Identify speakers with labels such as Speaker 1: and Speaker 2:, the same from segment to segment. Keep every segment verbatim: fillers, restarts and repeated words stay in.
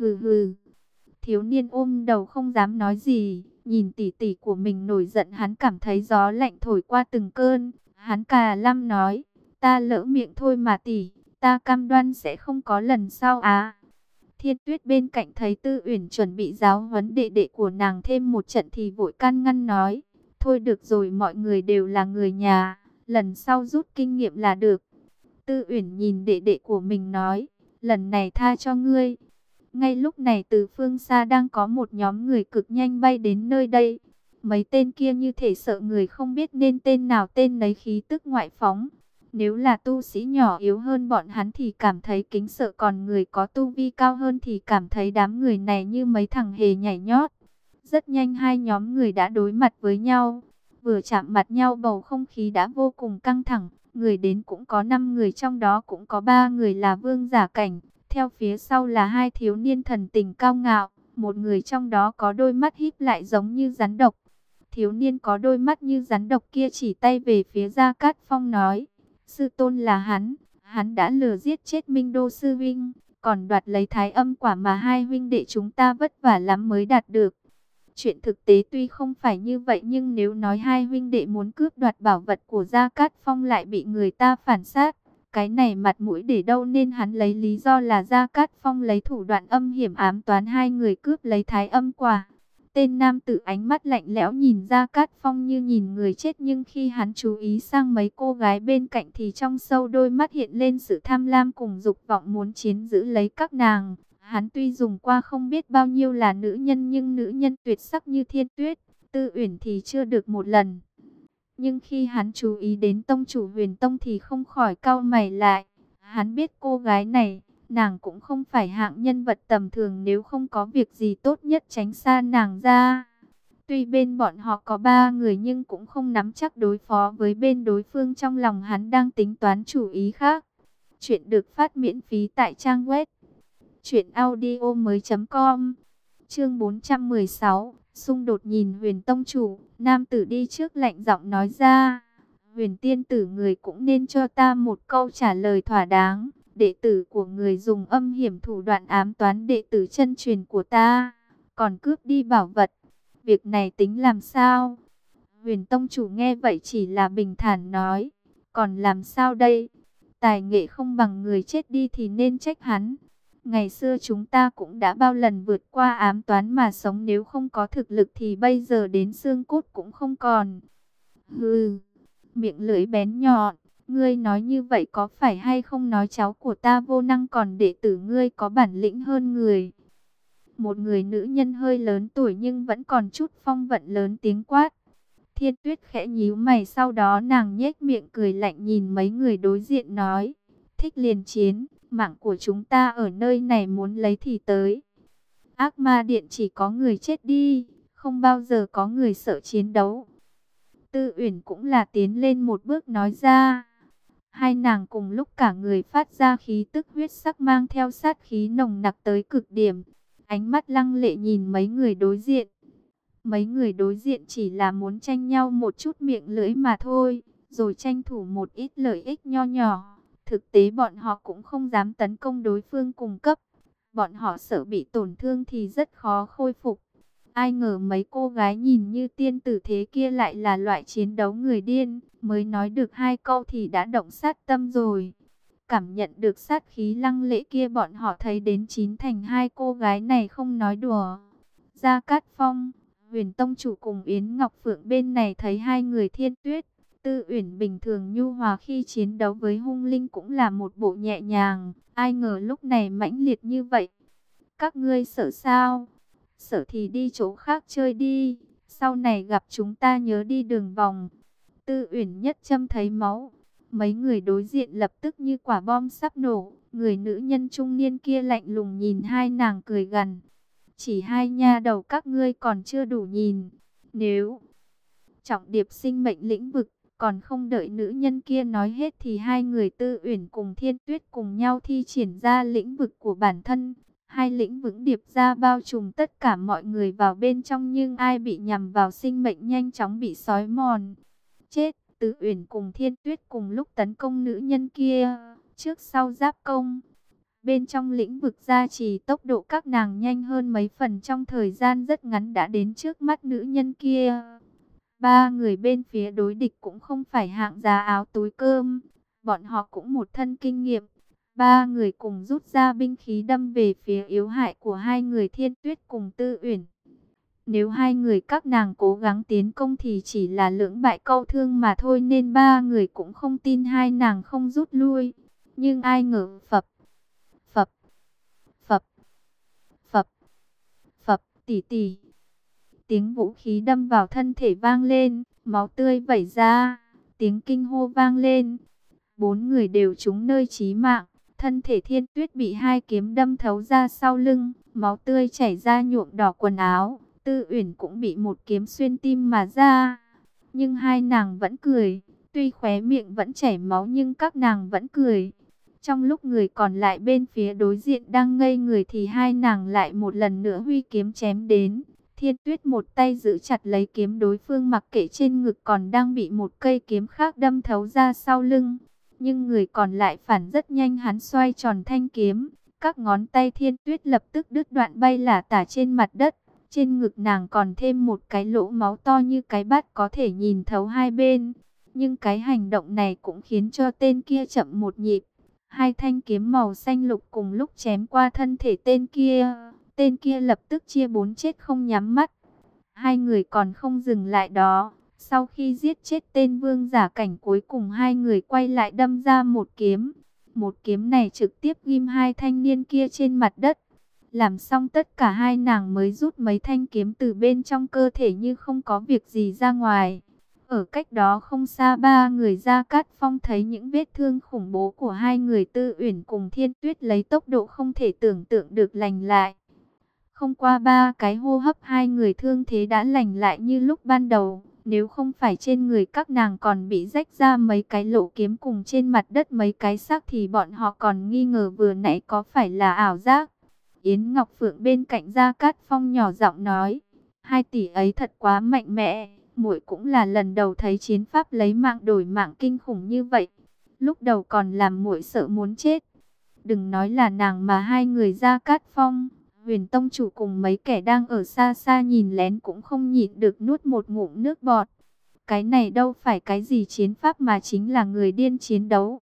Speaker 1: Hừ hừ. Thiếu niên ôm đầu không dám nói gì, nhìn tỷ tỷ của mình nổi giận, hắn cảm thấy gió lạnh thổi qua từng cơn. Hắn cà lăm nói, ta lỡ miệng thôi mà tỷ, ta cam đoan sẽ không có lần sau á. Thiên Tuyết bên cạnh thấy Tư Uyển chuẩn bị giáo huấn đệ đệ của nàng thêm một trận thì vội can ngăn nói, thôi được rồi, mọi người đều là người nhà, lần sau rút kinh nghiệm là được. Tư Uyển nhìn đệ đệ của mình nói, lần này tha cho ngươi. Ngay lúc này từ phương xa đang có một nhóm người cực nhanh bay đến nơi đây. Mấy tên kia như thể sợ người không biết nên tên nào tên nấy, khí tức ngoại phóng. Nếu là tu sĩ nhỏ yếu hơn bọn hắn thì cảm thấy kính sợ, còn người có tu vi cao hơn thì cảm thấy đám người này như mấy thằng hề nhảy nhót. Rất nhanh hai nhóm người đã đối mặt với nhau. Vừa chạm mặt nhau bầu không khí đã vô cùng căng thẳng. Người đến cũng có năm người, trong đó cũng có ba người là vương giả cảnh. Theo phía sau là hai thiếu niên thần tình cao ngạo, một người trong đó có đôi mắt híp lại giống như rắn độc. Thiếu niên có đôi mắt như rắn độc kia chỉ tay về phía Gia Cát Phong nói, sư tôn là hắn, hắn đã lừa giết chết Minh Đô sư huynh, còn đoạt lấy Thái Âm quả mà hai huynh đệ chúng ta vất vả lắm mới đạt được. Chuyện thực tế tuy không phải như vậy, nhưng nếu nói hai huynh đệ muốn cướp đoạt bảo vật của Gia Cát Phong lại bị người ta phản sát, cái này mặt mũi để đâu, nên hắn lấy lý do là Gia Cát Phong lấy thủ đoạn âm hiểm ám toán hai người cướp lấy Thái Âm quả. Tên nam tử ánh mắt lạnh lẽo nhìn Gia Cát Phong như nhìn người chết, nhưng khi hắn chú ý sang mấy cô gái bên cạnh thì trong sâu đôi mắt hiện lên sự tham lam cùng dục vọng muốn chiếm giữ lấy các nàng. Hắn tuy dùng qua không biết bao nhiêu là nữ nhân, nhưng nữ nhân tuyệt sắc như Thiên Tuyết, Tư Uyển thì chưa được một lần. Nhưng khi hắn chú ý đến tông chủ Huyền Tông thì không khỏi cau mày lại. Hắn biết cô gái này, nàng cũng không phải hạng nhân vật tầm thường, nếu không có việc gì tốt nhất tránh xa nàng ra. Tuy bên bọn họ có ba người nhưng cũng không nắm chắc đối phó với bên đối phương, trong lòng hắn đang tính toán chủ ý khác. Chuyện được phát miễn phí tại trang web truyện audio mới chấm com. Chương bốn trăm mười sáu, xung đột. Nhìn Huyền Tông chủ, nam tử đi trước lạnh giọng nói ra, Huyền tiên tử, người cũng nên cho ta một câu trả lời thỏa đáng. Đệ tử của người dùng âm hiểm thủ đoạn ám toán đệ tử chân truyền của ta, còn cướp đi bảo vật, việc này tính làm sao? Huyền Tông chủ nghe vậy chỉ là bình thản nói, còn làm sao đây? Tài nghệ không bằng người chết đi thì nên trách hắn. Ngày xưa chúng ta cũng đã bao lần vượt qua ám toán mà sống, nếu không có thực lực thì bây giờ đến xương cốt cũng không còn. Hừ, miệng lưỡi bén nhọn, ngươi nói như vậy có phải hay không nói cháu của ta vô năng, còn đệ tử ngươi có bản lĩnh hơn người? Một người nữ nhân hơi lớn tuổi nhưng vẫn còn chút phong vận lớn tiếng quát. Thiên Tuyết khẽ nhíu mày, sau đó nàng nhếch miệng cười lạnh nhìn mấy người đối diện nói, thích liền chiến, mạng của chúng ta ở nơi này, muốn lấy thì tới. Ác ma điện chỉ có người chết đi, không bao giờ có người sợ chiến đấu. Tư Uyển cũng là tiến lên một bước nói ra. Hai nàng cùng lúc cả người phát ra khí tức huyết sắc mang theo sát khí nồng nặc tới cực điểm. Ánh mắt lăng lệ nhìn mấy người đối diện. Mấy người đối diện chỉ là muốn tranh nhau một chút miệng lưỡi mà thôi, rồi tranh thủ một ít lợi ích nho nhỏ. Thực tế bọn họ cũng không dám tấn công đối phương cùng cấp. Bọn họ sợ bị tổn thương thì rất khó khôi phục. Ai ngờ mấy cô gái nhìn như tiên tử thế kia lại là loại chiến đấu người điên. Mới nói được hai câu thì đã động sát tâm rồi. Cảm nhận được sát khí lăng lệ kia, bọn họ thấy đến chín thành hai cô gái này không nói đùa. Gia Cát Phong, Huyền Tông chủ cùng Yến Ngọc Phượng bên này thấy hai người Thiên Tuyết, Tư Uyển bình thường nhu hòa khi chiến đấu với hung linh cũng là một bộ nhẹ nhàng. Ai ngờ lúc này mãnh liệt như vậy. Các ngươi sợ sao? Sợ thì đi chỗ khác chơi đi. Sau này gặp chúng ta nhớ đi đường vòng. Tư Uyển nhất châm thấy máu. Mấy người đối diện lập tức như quả bom sắp nổ. Người nữ nhân trung niên kia lạnh lùng nhìn hai nàng cười gằn. Chỉ hai nha đầu các ngươi còn chưa đủ nhìn. Nếu trọng điệp sinh mệnh lĩnh vực, còn không đợi nữ nhân kia nói hết thì hai người Tư Uyển cùng Thiên Tuyết cùng nhau thi triển ra lĩnh vực của bản thân. Hai lĩnh vực điệp ra bao trùm tất cả mọi người vào bên trong, nhưng ai bị nhằm vào sinh mệnh nhanh chóng bị xói mòn. Chết! Tư Uyển cùng Thiên Tuyết cùng lúc tấn công nữ nhân kia, trước sau giáp công. Bên trong lĩnh vực gia trì tốc độ các nàng nhanh hơn mấy phần, trong thời gian rất ngắn đã đến trước mắt nữ nhân kia. Ba người bên phía đối địch cũng không phải hạng giá áo túi cơm, bọn họ cũng một thân kinh nghiệm. Ba người cùng rút ra binh khí đâm về phía yếu hại của hai người Thiên Tuyết cùng Tư Uyển. Nếu hai người các nàng cố gắng tiến công thì chỉ là lưỡng bại câu thương mà thôi, nên ba người cũng không tin hai nàng không rút lui. Nhưng ai ngờ phập, phập, phập, phập, phập, tỉ tỉ. Tiếng vũ khí đâm vào thân thể vang lên, máu tươi vẩy ra, tiếng kinh hô vang lên. Bốn người đều trúng nơi chí mạng, thân thể Thiên Tuyết bị hai kiếm đâm thấu ra sau lưng, máu tươi chảy ra nhuộm đỏ quần áo. Tư Uyển cũng bị một kiếm xuyên tim mà ra. Nhưng hai nàng vẫn cười, tuy khóe miệng vẫn chảy máu nhưng các nàng vẫn cười. Trong lúc người còn lại bên phía đối diện đang ngây người thì hai nàng lại một lần nữa huy kiếm chém đến. Thiên Tuyết một tay giữ chặt lấy kiếm đối phương, mặc kệ trên ngực còn đang bị một cây kiếm khác đâm thấu ra sau lưng. Nhưng người còn lại phản rất nhanh, hắn xoay tròn thanh kiếm. Các ngón tay Thiên Tuyết lập tức đứt đoạn bay lả tả trên mặt đất. Trên ngực nàng còn thêm một cái lỗ máu to như cái bát, có thể nhìn thấu hai bên. Nhưng cái hành động này cũng khiến cho tên kia chậm một nhịp. Hai thanh kiếm màu xanh lục cùng lúc chém qua thân thể tên kia. Tên kia lập tức chia bốn chết không nhắm mắt. Hai người còn không dừng lại đó. Sau khi giết chết tên vương giả cảnh cuối cùng, hai người quay lại đâm ra một kiếm. Một kiếm này trực tiếp ghim hai thanh niên kia trên mặt đất. Làm xong tất cả, hai nàng mới rút mấy thanh kiếm từ bên trong cơ thể như không có việc gì ra ngoài. Ở cách đó không xa, ba người Gia Cát Phong thấy những vết thương khủng bố của hai người Tư Uyển cùng Thiên Tuyết lấy tốc độ không thể tưởng tượng được lành lại. Không qua ba cái hô hấp, hai người thương thế đã lành lại như lúc ban đầu. Nếu không phải trên người các nàng còn bị rách ra mấy cái lỗ kiếm cùng trên mặt đất mấy cái xác thì bọn họ còn nghi ngờ vừa nãy có phải là ảo giác. Yến Ngọc Phượng bên cạnh Gia Cát Phong nhỏ giọng nói, hai tỷ ấy thật quá mạnh mẽ, muội cũng là lần đầu thấy chiến pháp lấy mạng đổi mạng kinh khủng như vậy. Lúc đầu còn làm muội sợ muốn chết. Đừng nói là nàng mà hai người Gia Cát Phong, Huyền Tông chủ cùng mấy kẻ đang ở xa xa nhìn lén cũng không nhịn được nuốt một ngụm nước bọt. Cái này đâu phải cái gì chiến pháp mà chính là người điên chiến đấu.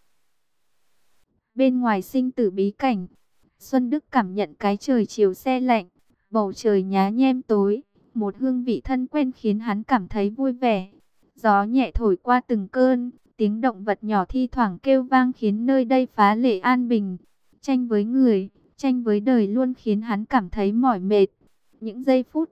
Speaker 1: Bên ngoài sinh tử bí cảnh, Xuân Đức cảm nhận cái trời chiều se lạnh, bầu trời nhá nhem tối, một hương vị thân quen khiến hắn cảm thấy vui vẻ. Gió nhẹ thổi qua từng cơn, tiếng động vật nhỏ thi thoảng kêu vang khiến nơi đây phá lệ an bình. Tranh với người, tranh với đời luôn khiến hắn cảm thấy mỏi mệt. Những giây phút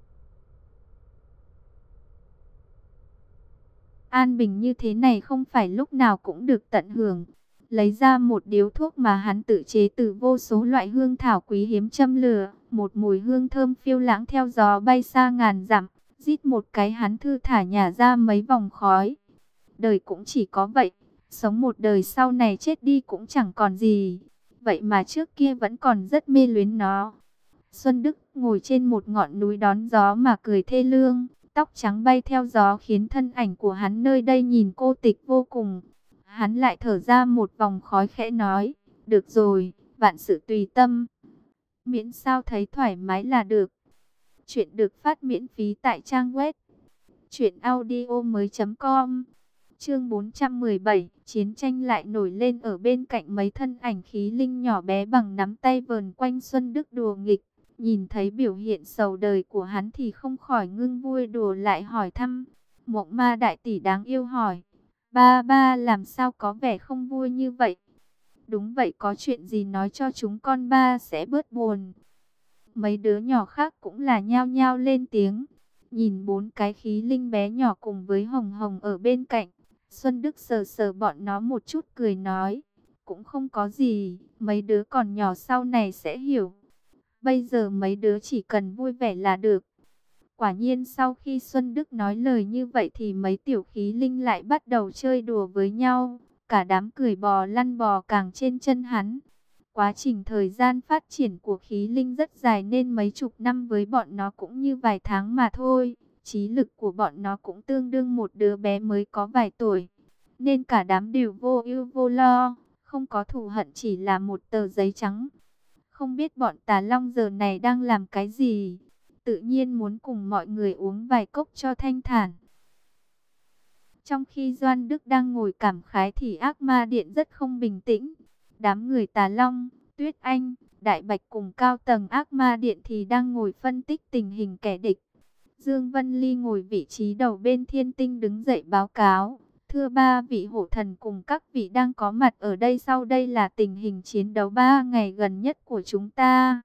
Speaker 1: an bình như thế này không phải lúc nào cũng được tận hưởng. Lấy ra một điếu thuốc mà hắn tự chế từ vô số loại hương thảo quý hiếm châm lửa, một mùi hương thơm phiêu lãng theo gió bay xa ngàn dặm, rít một cái hắn thư thả nhả ra mấy vòng khói. Đời cũng chỉ có vậy, sống một đời sau này chết đi cũng chẳng còn gì, vậy mà trước kia vẫn còn rất mê luyến nó. Xuân Đức ngồi trên một ngọn núi đón gió mà cười thê lương, tóc trắng bay theo gió khiến thân ảnh của hắn nơi đây nhìn cô tịch vô cùng. Hắn lại thở ra một vòng khói khẽ nói, được rồi, vạn sự tùy tâm. Miễn sao thấy thoải mái là được. Chuyện được phát miễn phí tại trang web truyện audio mới chấm com. Chương bốn trăm mười bảy, chiến tranh lại nổi lên. Ở bên cạnh mấy thân ảnh khí linh nhỏ bé bằng nắm tay vờn quanh Xuân Đức đùa nghịch. Nhìn thấy biểu hiện sầu đời của hắn thì không khỏi ngưng vui, đùa lại hỏi thăm. Mộng Ma đại tỷ đáng yêu hỏi, ba ba làm sao có vẻ không vui như vậy? Đúng vậy, có chuyện gì nói cho chúng con ba sẽ bớt buồn. Mấy đứa nhỏ khác cũng là nhao nhao lên tiếng. Nhìn bốn cái khí linh bé nhỏ cùng với Hồng Hồng ở bên cạnh, Xuân Đức sờ sờ bọn nó một chút cười nói, cũng không có gì, mấy đứa còn nhỏ sau này sẽ hiểu. Bây giờ mấy đứa chỉ cần vui vẻ là được. Quả nhiên sau khi Xuân Đức nói lời như vậy thì mấy tiểu khí linh lại bắt đầu chơi đùa với nhau. Cả đám cười bò lăn bò càng trên chân hắn. Quá trình thời gian phát triển của khí linh rất dài nên mấy chục năm với bọn nó cũng như vài tháng mà thôi. Trí lực của bọn nó cũng tương đương một đứa bé mới có vài tuổi. Nên cả đám đều vô ưu vô lo, không có thù hận, chỉ là một tờ giấy trắng. Không biết bọn Tà Long giờ này đang làm cái gì, tự nhiên muốn cùng mọi người uống vài cốc cho thanh thản. Trong khi Doan Đức đang ngồi cảm khái thì ác ma điện rất không bình tĩnh. Đám người Tà Long, Tuyết Anh, Đại Bạch cùng cao tầng ác ma điện thì đang ngồi phân tích tình hình kẻ địch. Dương Vân Ly ngồi vị trí đầu bên thiên tinh đứng dậy báo cáo. Thưa ba vị hổ thần cùng các vị đang có mặt ở đây, sau đây là tình hình chiến đấu ba ngày gần nhất của chúng ta.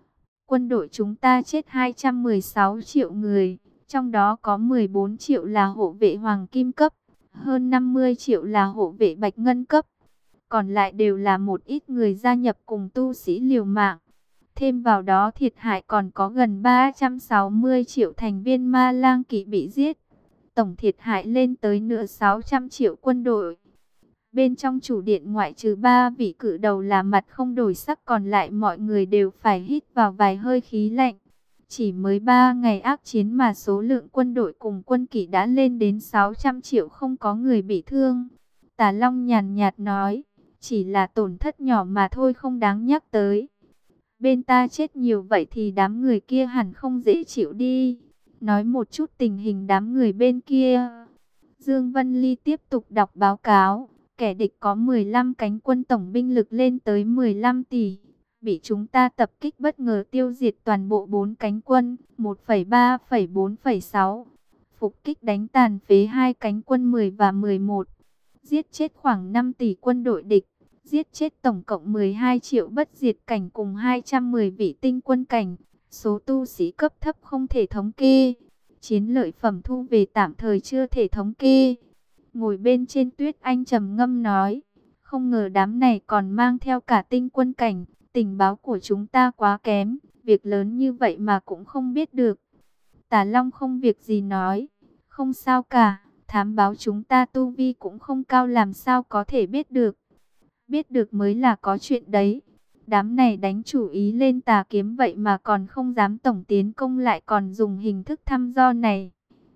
Speaker 1: Quân đội chúng ta chết hai trăm mười sáu triệu người, trong đó có mười bốn triệu là hộ vệ hoàng kim cấp, hơn năm mươi triệu là hộ vệ bạch ngân cấp. Còn lại đều là một ít người gia nhập cùng tu sĩ liều mạng. Thêm vào đó thiệt hại còn có gần ba trăm sáu mươi triệu thành viên ma lang kỵ bị giết. Tổng thiệt hại lên tới nửa sáu trăm triệu quân đội. Bên trong chủ điện ngoại trừ ba vị cự đầu là mặt không đổi sắc, còn lại mọi người đều phải hít vào vài hơi khí lạnh. Chỉ mới ba ngày ác chiến mà số lượng quân đội cùng quân kỵ đã lên đến sáu trăm triệu, không có người bị thương. Tà Long nhàn nhạt nói, chỉ là tổn thất nhỏ mà thôi, không đáng nhắc tới. Bên ta chết nhiều vậy thì đám người kia hẳn không dễ chịu đi. Nói một chút tình hình đám người bên kia. Dương Vân Ly tiếp tục đọc báo cáo. Kẻ địch có mười lăm cánh quân, tổng binh lực lên tới mười lăm tỷ. Bị chúng ta tập kích bất ngờ tiêu diệt toàn bộ bốn cánh quân, một phẩy ba, bốn phẩy sáu. Phục kích đánh tàn phế hai cánh quân mười và mười một. Giết chết khoảng năm tỷ quân đội địch. Giết chết tổng cộng mười hai triệu bất diệt cảnh cùng hai trăm mười vị tinh quân cảnh. Số tu sĩ cấp thấp không thể thống kê. Chiến lợi phẩm thu về tạm thời chưa thể thống kê. Ngồi bên trên Tuyết Anh trầm ngâm nói, không ngờ đám này còn mang theo cả tinh quân cảnh. Tình báo của chúng ta quá kém, việc lớn như vậy mà cũng không biết được. Tà Long không việc gì nói, không sao cả, thám báo chúng ta tu vi cũng không cao, làm sao có thể biết được. Biết được mới là có chuyện đấy. Đám này đánh chủ ý lên tà kiếm vậy mà còn không dám tổng tiến công, lại còn dùng hình thức thăm dò này.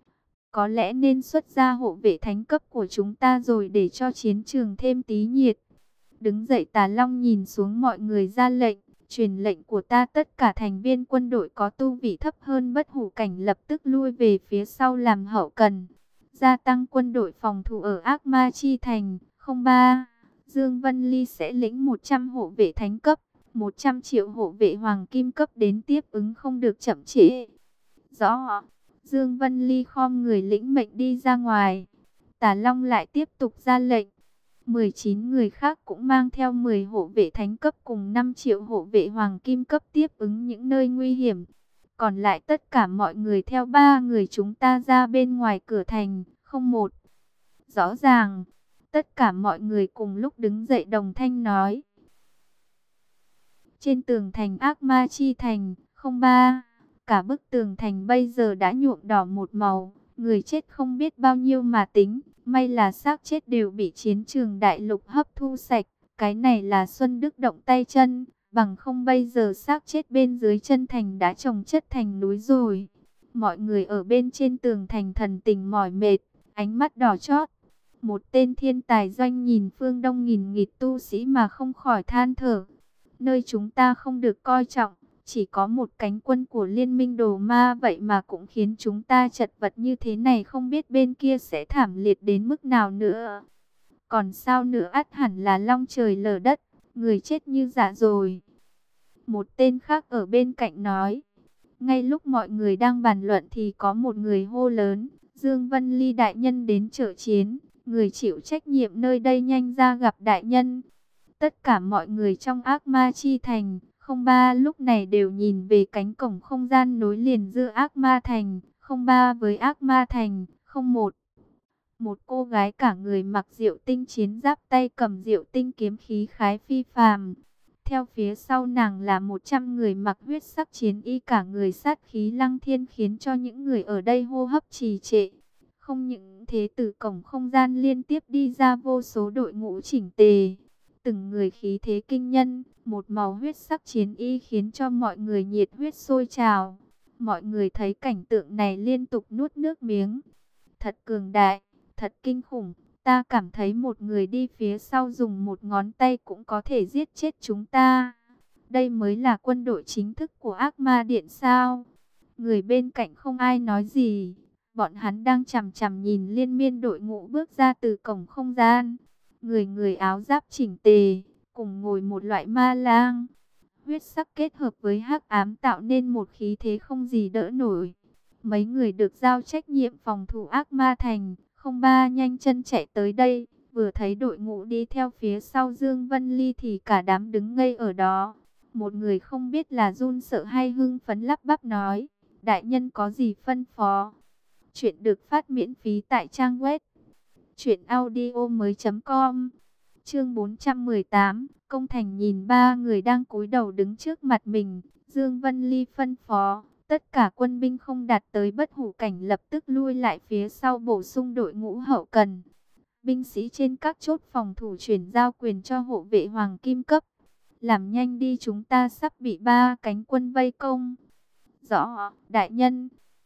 Speaker 1: Có lẽ nên xuất ra hộ vệ thánh cấp của chúng ta rồi để cho chiến trường thêm tí nhiệt. Đứng dậy Tà Long nhìn xuống mọi người ra lệnh, truyền lệnh của ta, tất cả thành viên quân đội có tu vị thấp hơn bất hủ cảnh lập tức lui về phía sau làm hậu cần. Gia tăng quân đội phòng thủ ở Ác Ma Chi Thành. Không ba. Dương Vân Ly sẽ lĩnh một trăm hộ vệ thánh cấp, một trăm triệu hộ vệ hoàng kim cấp đến tiếp ứng, không được chậm trễ. Rõ. Dương Vân Ly khom người lĩnh mệnh đi ra ngoài. Tà Long lại tiếp tục ra lệnh. mười chín người khác cũng mang theo mười hộ vệ thánh cấp cùng năm triệu hộ vệ hoàng kim cấp tiếp ứng những nơi nguy hiểm. Còn lại tất cả mọi người theo ba người chúng ta ra bên ngoài cửa thành. Không một. Rõ ràng. Tất cả mọi người cùng lúc đứng dậy đồng thanh nói. Trên tường thành Ác Ma Chi Thành. Không ba. Cả bức tường thành bây giờ đã nhuộm đỏ một màu. Người chết không biết bao nhiêu mà tính. May là xác chết đều bị chiến trường đại lục hấp thu sạch. Cái này là Xuân Đức động tay chân. Bằng không bây giờ xác chết bên dưới chân thành đã chồng chất thành núi rồi. Mọi người ở bên trên tường thành thần tình mỏi mệt, ánh mắt đỏ chót. Một tên thiên tài doanh nhìn phương đông nghìn nghịt tu sĩ mà không khỏi than thở. Nơi chúng ta không được coi trọng, chỉ có một cánh quân của liên minh đồ ma, vậy mà cũng khiến chúng ta chật vật như thế này, không biết bên kia sẽ thảm liệt đến mức nào nữa. Còn sao nữa, ắt hẳn là long trời lở đất, người chết như dạ rồi. Một tên khác ở bên cạnh nói. Ngay lúc mọi người đang bàn luận thì có một người hô lớn, Dương Vân Ly đại nhân đến trợ chiến. Người chịu trách nhiệm nơi đây nhanh ra gặp đại nhân. Tất cả mọi người trong Ác Ma Chi Thành, không ba lúc này đều nhìn về cánh cổng không gian nối liền giữa Ác Ma Thành, không ba với Ác Ma Thành, không một. Một cô gái cả người mặc diệu tinh chiến giáp, tay cầm diệu tinh kiếm, khí khái phi phàm. Theo phía sau nàng là một trăm người mặc huyết sắc chiến y, cả người sát khí lăng thiên, khiến cho những người ở đây hô hấp trì trệ. Không những thế, từ cổng không gian liên tiếp đi ra vô số đội ngũ chỉnh tề. Từng người khí thế kinh nhân, một màu huyết sắc chiến y khiến cho mọi người nhiệt huyết sôi trào. Mọi người thấy cảnh tượng này liên tục nuốt nước miếng. Thật cường đại, thật kinh khủng, Ta cảm thấy một người đi phía sau dùng một ngón tay cũng có thể giết chết chúng ta. Đây mới là quân đội chính thức của Ác Ma Điện sao? Người bên cạnh không ai nói gì. Bọn hắn đang chằm chằm nhìn liên miên đội ngũ bước ra từ cổng không gian. Người người áo giáp chỉnh tề, cùng ngồi một loại ma lang. Huyết sắc kết hợp với hắc ám tạo nên một khí thế không gì đỡ nổi. Mấy người được giao trách nhiệm phòng thủ Ác Ma Thành, không ba nhanh chân chạy tới đây. Vừa thấy đội ngũ đi theo phía sau Dương Vân Ly thì cả đám đứng ngây ở đó. Một người không biết là run sợ hay hưng phấn lắp bắp nói: đại nhân có gì phân phó? Chuyện được phát miễn phí tại trang web truyện audio mới chấm com. Chương bốn trăm mười tám, Công Thành nhìn ba người đang cúi đầu đứng trước mặt mình. Dương Vân Ly phân phó, tất cả quân binh không đạt tới bất hủ cảnh lập tức lui lại phía sau bổ sung đội ngũ hậu cần. Binh sĩ trên các chốt phòng thủ chuyển giao quyền cho hộ vệ hoàng kim cấp. Làm nhanh đi, chúng ta sắp bị ba cánh quân vây công. Rõ, đại nhân.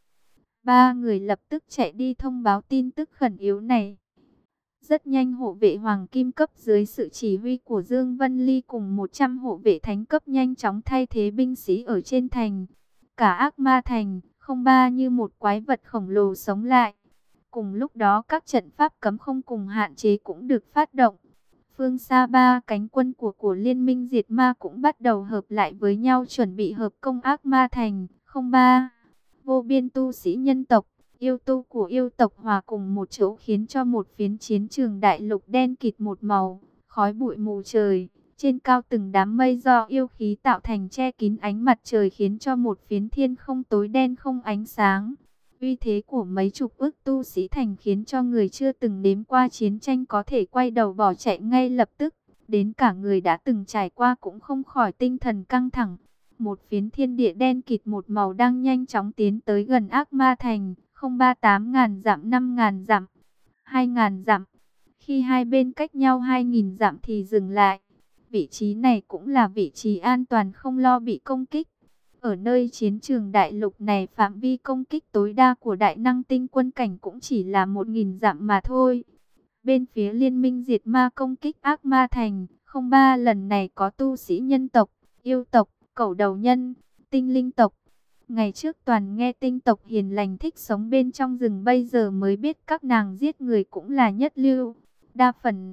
Speaker 1: Ba người lập tức chạy đi thông báo tin tức khẩn yếu này. Rất nhanh hộ vệ hoàng kim cấp dưới sự chỉ huy của Dương Vân Ly cùng một trăm hộ vệ thánh cấp nhanh chóng thay thế binh sĩ ở trên thành. Cả Ác Ma Thành, không ba như một quái vật khổng lồ sống lại. Cùng lúc đó các trận pháp cấm không cùng hạn chế cũng được phát động. Phương xa ba cánh quân của của Liên minh Diệt Ma cũng bắt đầu hợp lại với nhau chuẩn bị hợp công Ác Ma Thành. Không ba, vô biên tu sĩ nhân tộc, yêu tu của yêu tộc hòa cùng một chỗ khiến cho một phiến chiến trường đại lục đen kịt một màu, khói bụi mù trời. Trên cao từng đám mây do yêu khí tạo thành che kín ánh mặt trời khiến cho một phiến thiên không tối đen không ánh sáng. Uy thế của mấy chục ức tu sĩ thành khiến cho người chưa từng nếm qua chiến tranh có thể quay đầu bỏ chạy ngay lập tức. Đến cả người đã từng trải qua cũng không khỏi tinh thần căng thẳng. Một phiến thiên địa đen kịt một màu đang nhanh chóng tiến tới gần Ác Ma Thành, không ba tám ngàn dặm, năm ngàn dặm, hai ngàn dặm. Khi hai bên cách nhau hai nghìn dặm thì dừng lại. Vị trí này cũng là vị trí an toàn không lo bị công kích. Ở nơi chiến trường đại lục này phạm vi công kích tối đa của đại năng tinh quân cảnh cũng chỉ là một nghìn dặm mà thôi. Bên phía Liên minh Diệt Ma công kích Ác Ma Thành, không ba lần này có tu sĩ nhân tộc, yêu tộc, cẩu đầu nhân, tinh linh tộc. Ngày trước toàn nghe tinh tộc hiền lành thích sống bên trong rừng, bây giờ mới biết các nàng giết người cũng là nhất lưu. Đa phần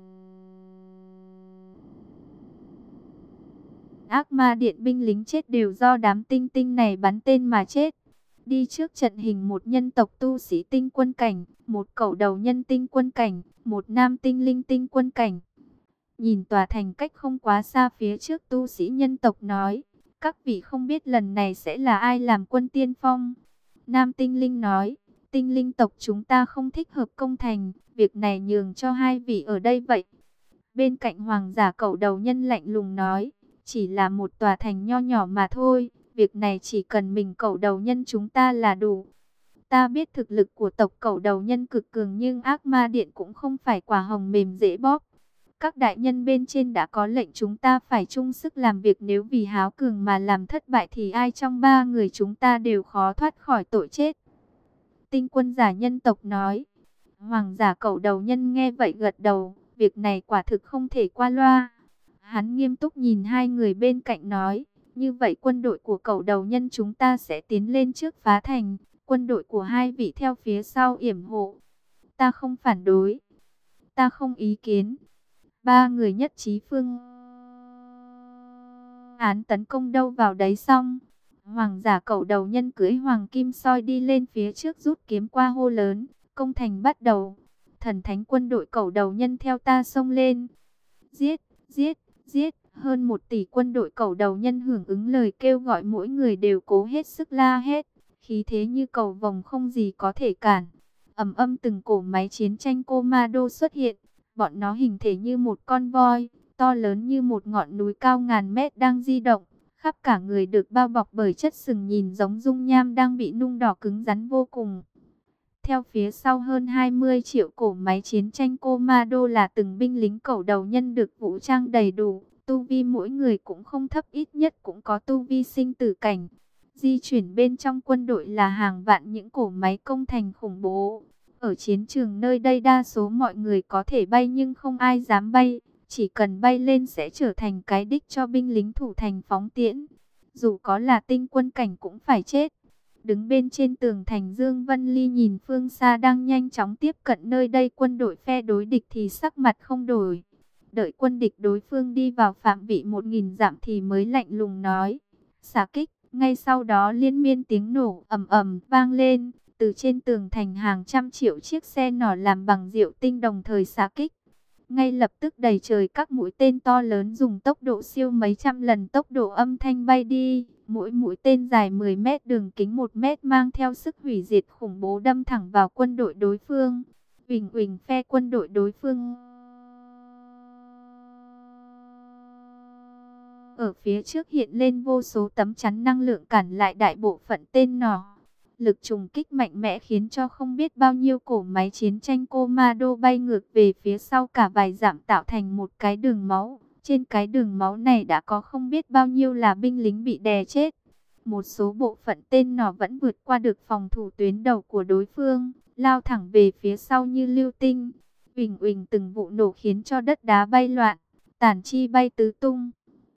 Speaker 1: Ác Ma Điện binh lính chết đều do đám tinh tinh này bắn tên mà chết. Đi trước trận hình một nhân tộc tu sĩ tinh quân cảnh, một cẩu đầu nhân tinh quân cảnh, một nam tinh linh tinh quân cảnh. Nhìn tòa thành cách không quá xa phía trước, tu sĩ nhân tộc nói: các vị không biết lần này sẽ là ai làm quân tiên phong? Nam tinh linh nói: tinh linh tộc chúng ta không thích hợp công thành, việc này nhường cho hai vị ở đây vậy. Bên cạnh hoàng giả cẩu đầu nhân lạnh lùng nói: chỉ là một tòa thành nho nhỏ mà thôi, việc này chỉ cần mình cẩu đầu nhân chúng ta là đủ. Ta biết thực lực của tộc cẩu đầu nhân cực cường, nhưng Ác Ma Điện cũng không phải quả hồng mềm dễ bóp. Các đại nhân bên trên đã có lệnh chúng ta phải chung sức làm việc, nếu vì háo cường mà làm thất bại thì ai trong ba người chúng ta đều khó thoát khỏi tội chết. Tinh quân giả nhân tộc nói. Hoàng giả cẩu đầu nhân nghe vậy gật đầu, việc này quả thực không thể qua loa. Hắn nghiêm túc nhìn hai người bên cạnh nói: như vậy quân đội của cẩu đầu nhân chúng ta sẽ tiến lên trước phá thành, quân đội của hai vị theo phía sau yểm hộ. Ta không phản đối, ta không ý kiến. Ba người nhất trí phương án tấn công đâu vào đấy xong. Hoàng giả cẩu đầu nhân cưỡi hoàng kim soi đi lên phía trước, rút kiếm qua hô lớn: công thành bắt đầu. Thần thánh quân đội cẩu đầu nhân theo ta xông lên. Giết, giết, giết. Hơn một tỷ quân đội cẩu đầu nhân hưởng ứng lời kêu gọi, mỗi người đều cố hết sức la hét, khí thế như cầu vồng không gì có thể cản. Ầm ầm, từng cổ máy chiến tranh Commando xuất hiện. Bọn nó hình thể như một con voi, to lớn như một ngọn núi cao ngàn mét đang di động. Khắp cả người được bao bọc bởi chất sừng, nhìn giống dung nham đang bị nung đỏ cứng rắn vô cùng. Theo phía sau hơn hai mươi triệu cổ máy chiến tranh Commando là từng binh lính cẩu đầu nhân được vũ trang đầy đủ. Tu vi mỗi người cũng không thấp, ít nhất cũng có tu vi sinh tử cảnh. Di chuyển bên trong quân đội là hàng vạn những cổ máy công thành khủng bố. Ở chiến trường nơi đây đa số mọi người có thể bay nhưng không ai dám bay. Chỉ cần bay lên sẽ trở thành cái đích cho binh lính thủ thành phóng tiễn. Dù có là tinh quân cảnh cũng phải chết. Đứng bên trên tường thành, Dương Vân Ly nhìn phương xa đang nhanh chóng tiếp cận nơi đây quân đội phe đối địch thì sắc mặt không đổi. Đợi quân địch đối phương đi vào phạm vị một nghìn dặm thì mới lạnh lùng nói: xạ kích. Ngay sau đó liên miên tiếng nổ ầm ầm vang lên. Từ trên tường thành hàng trăm triệu chiếc xe nỏ làm bằng diệu tinh đồng thời xạ kích. Ngay lập tức đầy trời các mũi tên to lớn dùng tốc độ siêu mấy trăm lần tốc độ âm thanh bay đi. Mỗi mũi tên dài mười mét, đường kính một mét, mang theo sức hủy diệt khủng bố đâm thẳng vào quân đội đối phương. Uỳnh uỳnh, phe quân đội đối phương ở phía trước hiện lên vô số tấm chắn năng lượng cản lại đại bộ phận tên nỏ. Lực trùng kích mạnh mẽ khiến cho không biết bao nhiêu cỗ máy chiến tranh Commando bay ngược về phía sau cả vài dặm, tạo thành một cái đường máu. Trên cái đường máu này đã có không biết bao nhiêu là binh lính bị đè chết. Một số bộ phận tên nỏ vẫn vượt qua được phòng thủ tuyến đầu của đối phương, lao thẳng về phía sau như lưu tinh. Uỳnh uỳnh, từng vụ nổ khiến cho đất đá bay loạn, tàn chi bay tứ tung.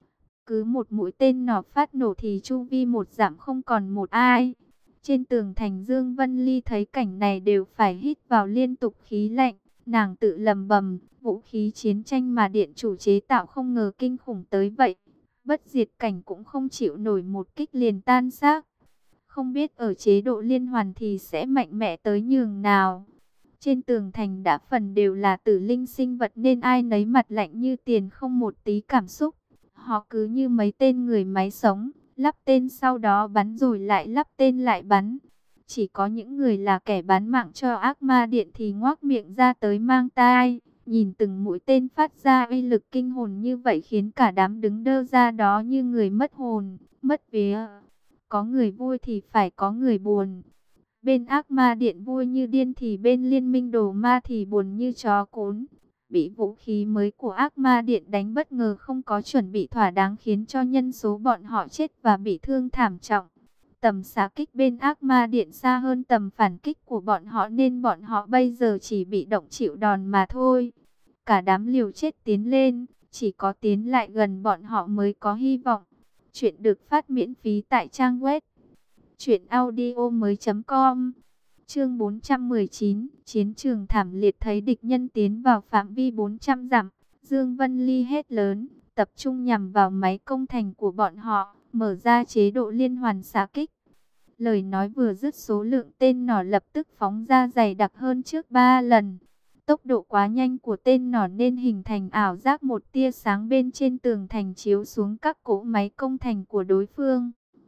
Speaker 1: Cứ một mũi tên nỏ phát nổ thì chu vi một dặm không còn một ai. Trên tường thành, Dương Vân Ly thấy cảnh này đều phải hít vào liên tục khí lạnh. Nàng tự lầm bầm, vũ khí chiến tranh mà điện chủ chế tạo không ngờ kinh khủng tới vậy. Bất diệt cảnh cũng không chịu nổi một kích liền tan xác. Không biết ở chế độ liên hoàn thì sẽ mạnh mẽ tới nhường nào. Trên tường thành đã phần đều là tử linh sinh vật nên ai nấy mặt lạnh như tiền, không một tí cảm xúc. Họ cứ như mấy tên người máy sống, lắp tên sau đó bắn rồi lại lắp tên lại bắn. Chỉ có những người là kẻ bán mạng cho ác ma điện thì ngoác miệng ra tới mang tai. Nhìn từng mũi tên phát ra uy lực kinh hồn như vậy khiến cả đám đứng đơ ra đó như người mất hồn, mất vía. Có người vui thì phải có người buồn. Bên ác ma điện vui như điên thì bên liên minh đồ ma thì buồn như chó cún. Bị vũ khí mới của ác ma điện đánh bất ngờ không có chuẩn bị thỏa đáng khiến cho nhân số bọn họ chết và bị thương thảm trọng. Tầm xạ kích bên ác ma điện xa hơn tầm phản kích của bọn họ nên bọn họ bây giờ chỉ bị động chịu đòn mà thôi. Cả đám liều chết tiến lên, chỉ có tiến lại gần bọn họ mới có hy vọng. Chuyện được phát miễn phí tại trang web truyện audio mới chấm com. Chương bốn trăm mười chín, chiến trường thảm liệt, thấy địch nhân tiến vào phạm vi bốn trăm dặm, Dương Vân Ly hét lớn, tập trung nhằm vào máy công thành của bọn họ, mở ra chế độ liên hoàn xạ kích. Lời nói vừa dứt, số lượng tên nỏ lập tức phóng ra dày đặc hơn trước ba lần. Tốc độ quá nhanh của tên nỏ nên hình thành ảo giác một tia sáng bên trên tường thành chiếu xuống các cỗ máy công thành của đối phương.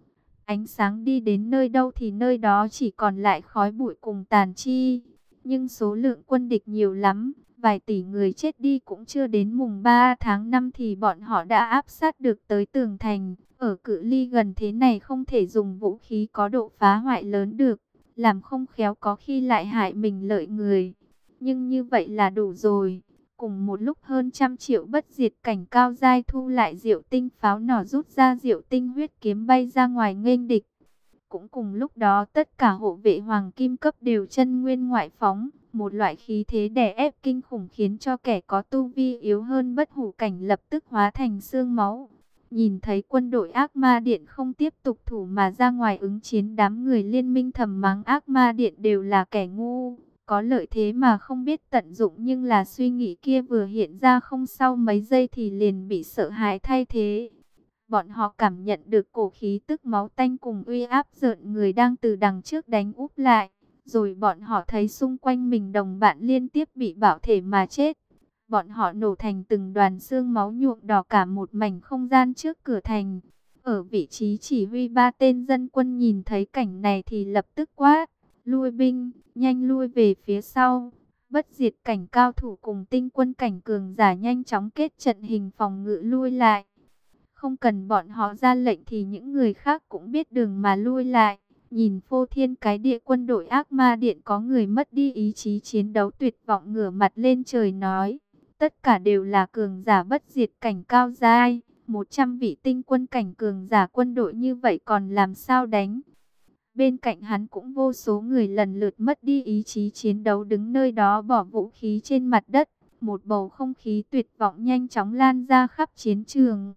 Speaker 1: Ánh sáng đi đến nơi đâu thì nơi đó chỉ còn lại khói bụi cùng tàn chi. Nhưng số lượng quân địch nhiều lắm, vài tỷ người chết đi cũng chưa đến mùng ba tháng năm thì bọn họ đã áp sát được tới tường thành. Ở cự ly gần thế này không thể dùng vũ khí có độ phá hoại lớn được, làm không khéo có khi lại hại mình lợi người. Nhưng như vậy là đủ rồi. Cùng một lúc hơn trăm triệu bất diệt cảnh cao giai thu lại diệu tinh pháo nỏ, rút ra diệu tinh huyết kiếm bay ra ngoài nghênh địch. Cũng cùng lúc đó tất cả hộ vệ hoàng kim cấp đều chân nguyên ngoại phóng. Một loại khí thế đè ép kinh khủng khiến cho kẻ có tu vi yếu hơn bất hủ cảnh lập tức hóa thành xương máu. Nhìn thấy quân đội ác ma điện không tiếp tục thủ mà ra ngoài ứng chiến, đám người liên minh thầm mắng ác ma điện đều là kẻ ngu. Có lợi thế mà không biết tận dụng, nhưng là suy nghĩ kia vừa hiện ra không sau mấy giây thì liền bị sợ hãi thay thế. Bọn họ cảm nhận được cổ khí tức máu tanh cùng uy áp rợn người đang từ đằng trước đánh úp lại. Rồi bọn họ thấy xung quanh mình đồng bạn liên tiếp bị bạo thể mà chết. Bọn họ nổ thành từng đoàn xương máu nhuộm đỏ cả một mảnh không gian trước cửa thành. Ở vị trí chỉ huy, ba tên dân quân nhìn thấy cảnh này thì lập tức quát: lui binh, nhanh lui về phía sau. Bất diệt cảnh cao thủ cùng tinh quân cảnh cường giả nhanh chóng kết trận hình phòng ngự lui lại. Không cần bọn họ ra lệnh thì những người khác cũng biết đường mà lui lại. Nhìn phô thiên cái địa quân đội ác ma điện, có người mất đi ý chí chiến đấu tuyệt vọng ngửa mặt lên trời nói: tất cả đều là cường giả bất diệt cảnh cao giai, một trăm vị tinh quân cảnh cường giả quân đội như vậy còn làm sao đánh? Bên cạnh hắn cũng vô số người lần lượt mất đi ý chí chiến đấu đứng nơi đó bỏ vũ khí trên mặt đất. Một bầu không khí tuyệt vọng nhanh chóng lan ra khắp chiến trường.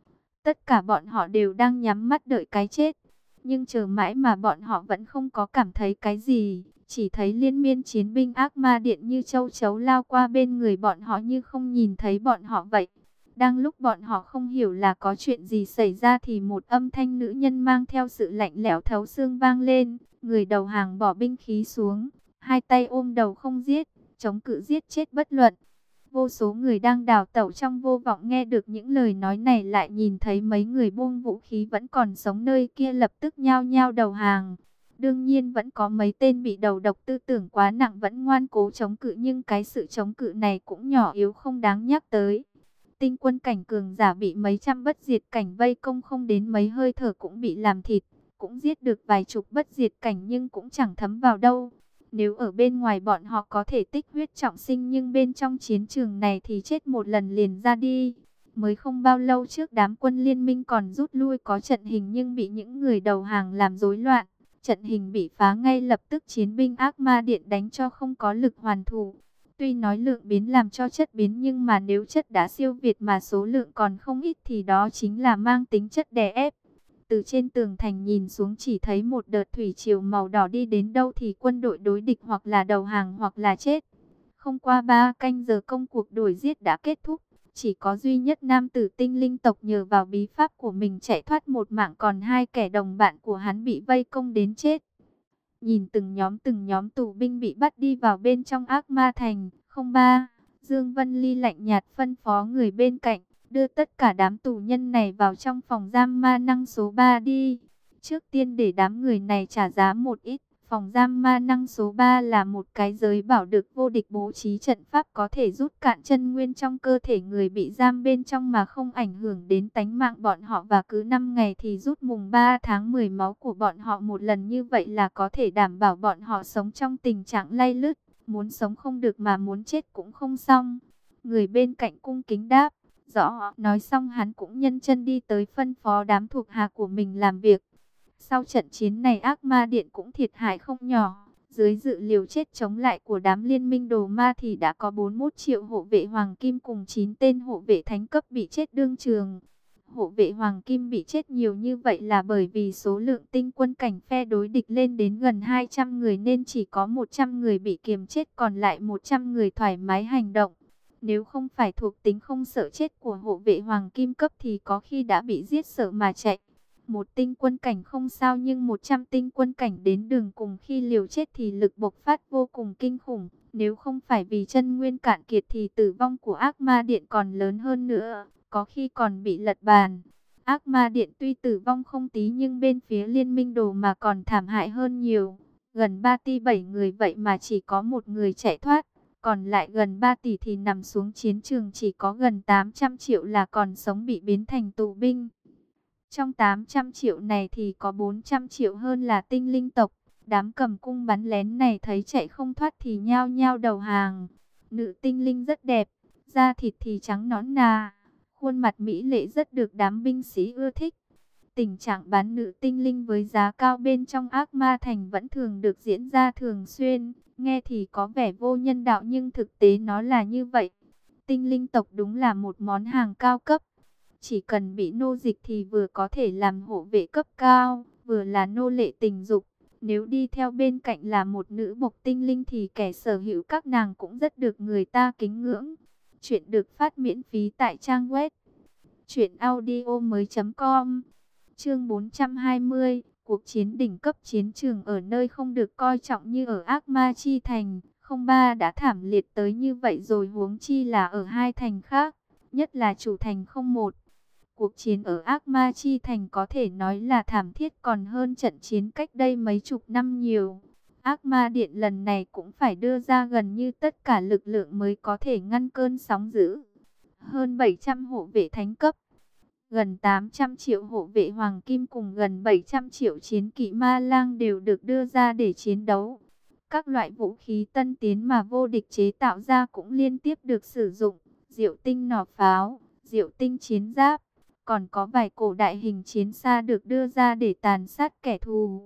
Speaker 1: Tất cả bọn họ đều đang nhắm mắt đợi cái chết. Nhưng chờ mãi mà bọn họ vẫn không có cảm thấy cái gì. Chỉ thấy liên miên chiến binh ác ma điện như châu chấu lao qua bên người bọn họ như không nhìn thấy bọn họ vậy. Đang lúc bọn họ không hiểu là có chuyện gì xảy ra thì một âm thanh nữ nhân mang theo sự lạnh lẽo thấu xương vang lên. Người đầu hàng bỏ binh khí xuống, hai tay ôm đầu không giết, chống cự giết chết bất luận. Vô số người đang đào tẩu trong vô vọng nghe được những lời nói này lại nhìn thấy mấy người buông vũ khí vẫn còn sống nơi kia lập tức nhao nhao đầu hàng. Đương nhiên vẫn có mấy tên bị đầu độc tư tưởng quá nặng vẫn ngoan cố chống cự nhưng cái sự chống cự này cũng nhỏ yếu không đáng nhắc tới. Tinh quân cảnh cường giả bị mấy trăm bất diệt cảnh vây công không đến mấy hơi thở cũng bị làm thịt, cũng giết được vài chục bất diệt cảnh nhưng cũng chẳng thấm vào đâu. Nếu ở bên ngoài bọn họ có thể tích huyết trọng sinh nhưng bên trong chiến trường này thì chết một lần liền ra đi. Mới không bao lâu trước đám quân liên minh còn rút lui có trận hình nhưng bị những người đầu hàng làm rối loạn. Trận hình bị phá ngay lập tức chiến binh ác ma điện đánh cho không có lực hoàn thủ. Tuy nói lượng biến làm cho chất biến nhưng mà nếu chất đã siêu việt mà số lượng còn không ít thì đó chính là mang tính chất đè ép. Từ trên tường thành nhìn xuống chỉ thấy một đợt thủy triều màu đỏ đi đến đâu thì quân đội đối địch hoặc là đầu hàng hoặc là chết. Không qua ba canh giờ công cuộc đuổi giết đã kết thúc. Chỉ có duy nhất nam tử tinh linh tộc nhờ vào bí pháp của mình chạy thoát một mạng còn hai kẻ đồng bạn của hắn bị vây công đến chết. Nhìn từng nhóm từng nhóm tù binh bị bắt đi vào bên trong ác ma thành, không ba, Dương Vân Ly lạnh nhạt phân phó người bên cạnh, đưa tất cả đám tù nhân này vào trong phòng giam ma năng số ba đi. Trước tiên để đám người này trả giá một ít, phòng giam ma năng số ba là một cái giới bảo được vô địch bố trí trận pháp có thể rút cạn chân nguyên trong cơ thể người bị giam bên trong mà không ảnh hưởng đến tánh mạng bọn họ và cứ năm ngày thì rút mùng ba tháng mười máu của bọn họ một lần như vậy là có thể đảm bảo bọn họ sống trong tình trạng lay lứt, muốn sống không được mà muốn chết cũng không xong. Người bên cạnh cung kính đáp, rõ, nói xong hắn cũng nhân chân đi tới phân phó đám thuộc hạ của mình làm việc. Sau trận chiến này ác ma điện cũng thiệt hại không nhỏ. Dưới dự liều chết chống lại của đám liên minh đồ ma thì đã có bốn mươi mốt triệu hộ vệ hoàng kim cùng chín tên hộ vệ thánh cấp bị chết đương trường. Hộ vệ hoàng kim bị chết nhiều như vậy là bởi vì số lượng tinh quân cảnh phe đối địch lên đến gần hai trăm người nên chỉ có một trăm người bị kiềm chết còn lại một trăm người thoải mái hành động. Nếu không phải thuộc tính không sợ chết của hộ vệ hoàng kim cấp thì có khi đã bị giết sợ mà chạy. Một tinh quân cảnh không sao nhưng một trăm tinh quân cảnh đến đường cùng khi liều chết thì lực bộc phát vô cùng kinh khủng. Nếu không phải vì chân nguyên cạn kiệt thì tử vong của ác ma điện còn lớn hơn nữa, có khi còn bị lật bàn. Ác ma điện tuy tử vong không tí nhưng bên phía liên minh đồ mà còn thảm hại hơn nhiều. Gần ba tỷ bảy người vậy mà chỉ có một người chạy thoát. Còn lại gần ba tỷ thì nằm xuống chiến trường chỉ có gần tám trăm triệu là còn sống bị biến thành tù binh. Trong tám trăm triệu này thì có bốn trăm triệu hơn là tinh linh tộc. Đám cầm cung bắn lén này thấy chạy không thoát thì nhao nhao đầu hàng. Nữ tinh linh rất đẹp, da thịt thì trắng nõn nà. Khuôn mặt mỹ lệ rất được đám binh sĩ ưa thích. Tình trạng bán nữ tinh linh với giá cao bên trong ác ma thành vẫn thường được diễn ra thường xuyên. Nghe thì có vẻ vô nhân đạo nhưng thực tế nó là như vậy. Tinh linh tộc đúng là một món hàng cao cấp. Chỉ cần bị nô dịch thì vừa có thể làm hộ vệ cấp cao, vừa là nô lệ tình dục. Nếu đi theo bên cạnh là một nữ bộc tinh linh thì kẻ sở hữu các nàng cũng rất được người ta kính ngưỡng. Chuyện được phát miễn phí tại trang web truyện audio mới chấm com. Chương bốn trăm hai mươi, cuộc chiến đỉnh cấp chiến trường ở nơi không được coi trọng như ở Ác Ma Chi Thành, không ba đã thảm liệt tới như vậy rồi huống chi là ở hai thành khác, nhất là chủ thành không một. Cuộc chiến ở Ác Ma Chi Thành có thể nói là thảm thiết còn hơn trận chiến cách đây mấy chục năm nhiều. Ác Ma Điện lần này cũng phải đưa ra gần như tất cả lực lượng mới có thể ngăn cơn sóng dữ. Hơn bảy trăm hộ vệ thánh cấp, gần tám trăm triệu hộ vệ hoàng kim cùng gần bảy trăm triệu chiến kỵ ma lang đều được đưa ra để chiến đấu. Các loại vũ khí tân tiến mà vô địch chế tạo ra cũng liên tiếp được sử dụng. Diệu tinh nỏ pháo, diệu tinh chiến giáp, còn có vài cổ đại hình chiến xa được đưa ra để tàn sát kẻ thù.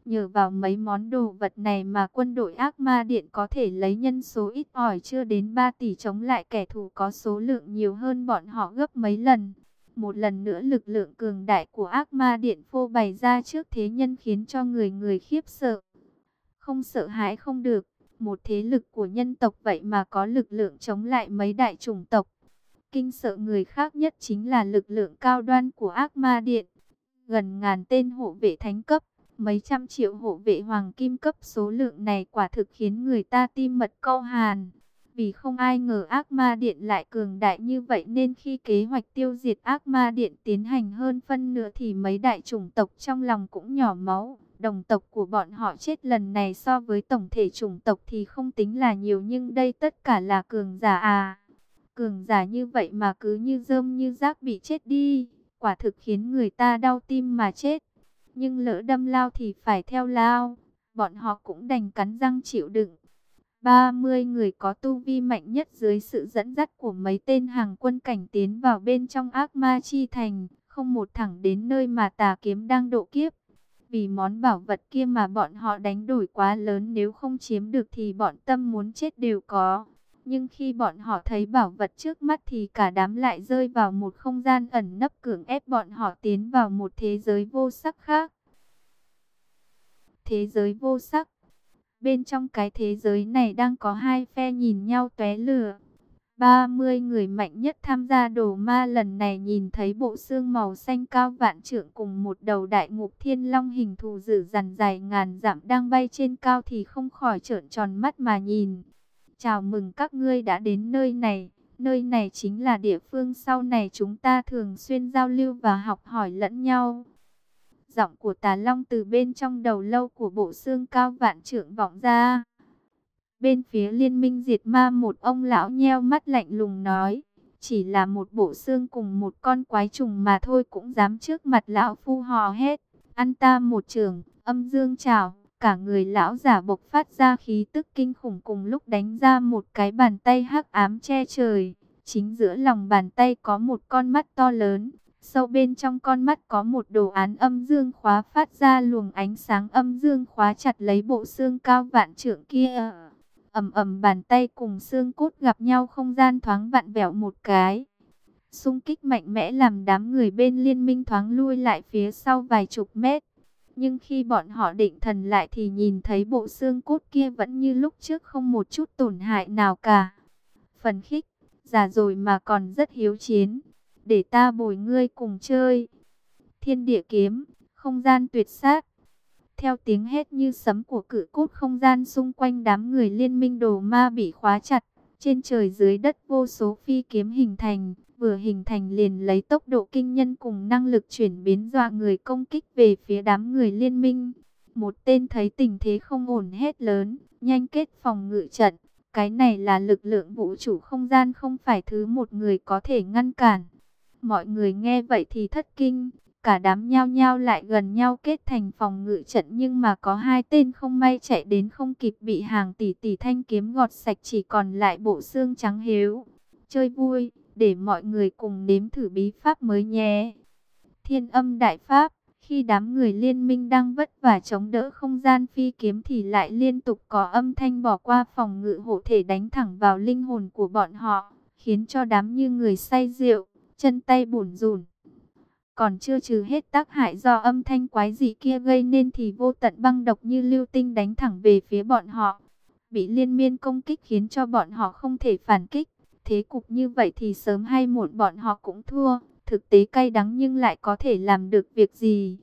Speaker 1: Nhờ vào mấy món đồ vật này mà quân đội ác ma điện có thể lấy nhân số ít ỏi chưa đến ba tỷ chống lại kẻ thù có số lượng nhiều hơn bọn họ gấp mấy lần. Một lần nữa lực lượng cường đại của ác ma điện phô bày ra trước thế nhân khiến cho người người khiếp sợ. Không sợ hãi không được, một thế lực của nhân tộc vậy mà có lực lượng chống lại mấy đại chủng tộc. Kinh sợ người khác nhất chính là lực lượng cao đoan của ác ma điện. Gần ngàn tên hộ vệ thánh cấp, mấy trăm triệu hộ vệ hoàng kim cấp, số lượng này quả thực khiến người ta tim mật câu hàn. Vì không ai ngờ ác ma điện lại cường đại như vậy nên khi kế hoạch tiêu diệt ác ma điện tiến hành hơn phân nửa thì mấy đại chủng tộc trong lòng cũng nhỏ máu. Đồng tộc của bọn họ chết lần này so với tổng thể chủng tộc thì không tính là nhiều, nhưng đây tất cả là cường giả à. Cường giả như vậy mà cứ như rơm như rác bị chết đi, quả thực khiến người ta đau tim mà chết. Nhưng lỡ đâm lao thì phải theo lao, bọn họ cũng đành cắn răng chịu đựng. ba mươi người có tu vi mạnh nhất dưới sự dẫn dắt của mấy tên hàng quân cảnh tiến vào bên trong ác ma chi thành, không một thẳng đến nơi mà tà kiếm đang độ kiếp. Vì món bảo vật kia mà bọn họ đánh đổi quá lớn, nếu không chiếm được thì bọn tâm muốn chết đều có. Nhưng khi bọn họ thấy bảo vật trước mắt thì cả đám lại rơi vào một không gian ẩn nấp, cưỡng ép bọn họ tiến vào một thế giới vô sắc khác. Thế giới vô sắc. Bên trong cái thế giới này đang có hai phe nhìn nhau tóe lửa. ba mươi người mạnh nhất tham gia đồ ma lần này nhìn thấy bộ xương màu xanh cao vạn trượng cùng một đầu đại ngục thiên long hình thù dữ dằn dài ngàn dặm đang bay trên cao thì không khỏi trợn tròn mắt mà nhìn. Chào mừng các ngươi đã đến nơi này. Nơi này chính là địa phương sau này chúng ta thường xuyên giao lưu và học hỏi lẫn nhau. Giọng của Tà Long từ bên trong đầu lâu của bộ xương cao vạn trượng vọng ra. Bên phía liên minh diệt ma, một ông lão nheo mắt lạnh lùng nói: chỉ là một bộ xương cùng một con quái trùng mà thôi cũng dám trước mặt lão phu hò hét. Ăn ta một chưởng, âm dương trảo. Cả người lão giả bộc phát ra khí tức kinh khủng, cùng lúc đánh ra một cái bàn tay hắc ám che trời. Chính giữa lòng bàn tay có một con mắt to lớn. Sâu bên trong con mắt có một đồ án âm dương khóa phát ra luồng ánh sáng âm dương khóa chặt lấy bộ xương cao vạn trượng kia. Ầm ầm, bàn tay cùng xương cốt gặp nhau, không gian thoáng vặn vẹo một cái. Xung kích mạnh mẽ làm đám người bên liên minh thoáng lui lại phía sau vài chục mét. Nhưng khi bọn họ định thần lại thì nhìn thấy bộ xương cốt kia vẫn như lúc trước, không một chút tổn hại nào cả. Phần khích, già rồi mà còn rất hiếu chiến. Để ta bồi ngươi cùng chơi. Thiên địa kiếm, không gian tuyệt sát. Theo tiếng hét như sấm của cự cốt, không gian xung quanh đám người liên minh đồ ma bị khóa chặt. Trên trời dưới đất vô số phi kiếm hình thành, vừa hình thành liền lấy tốc độ kinh nhân cùng năng lực chuyển biến dọa người công kích về phía đám người liên minh. Một tên thấy tình thế không ổn hét lớn: nhanh kết phòng ngự trận. Cái này là lực lượng vũ trụ không gian, không phải thứ một người có thể ngăn cản. Mọi người nghe vậy thì thất kinh, cả đám nhao nhao lại gần nhau kết thành phòng ngự trận, nhưng mà có hai tên không may chạy đến không kịp, bị hàng tỷ tỷ thanh kiếm gọt sạch, chỉ còn lại bộ xương trắng hếu. Chơi vui, để mọi người cùng nếm thử bí pháp mới nhé. Thiên âm đại pháp. Khi đám người liên minh đang vất vả chống đỡ không gian phi kiếm thì lại liên tục có âm thanh bỏ qua phòng ngự hộ thể đánh thẳng vào linh hồn của bọn họ, khiến cho đám như người say rượu, chân tay bủn rủn. Còn chưa trừ hết tác hại do âm thanh quái dị kia gây nên thì vô tận băng độc như lưu tinh đánh thẳng về phía bọn họ. Bị liên miên công kích khiến cho bọn họ không thể phản kích. Thế cục như vậy thì sớm hay muộn bọn họ cũng thua. Thực tế cay đắng nhưng lại có thể làm được việc gì?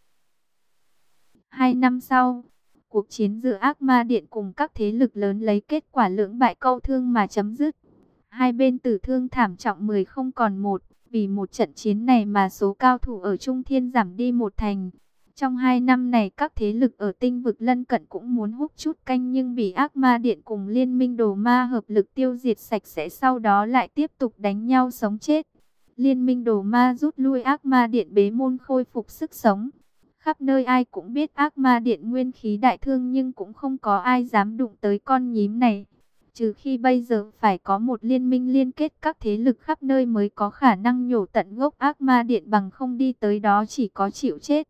Speaker 1: Hai năm sau, cuộc chiến giữa ác ma điện cùng các thế lực lớn lấy kết quả lưỡng bại câu thương mà chấm dứt. Hai bên tử thương thảm trọng mười không còn một. Vì một trận chiến này mà số cao thủ ở Trung Thiên giảm đi một thành. Trong hai năm này các thế lực ở tinh vực lân cận cũng muốn hút chút canh, nhưng bị ác ma điện cùng liên minh đồ ma hợp lực tiêu diệt sạch sẽ, sau đó lại tiếp tục đánh nhau sống chết. Liên minh đồ ma rút lui, ác ma điện bế môn khôi phục sức sống. Khắp nơi ai cũng biết ác ma điện nguyên khí đại thương, nhưng cũng không có ai dám đụng tới con nhím này. Trừ khi bây giờ phải có một liên minh liên kết các thế lực khắp nơi mới có khả năng nhổ tận gốc ác ma điện, bằng không đi tới đó chỉ có chịu chết.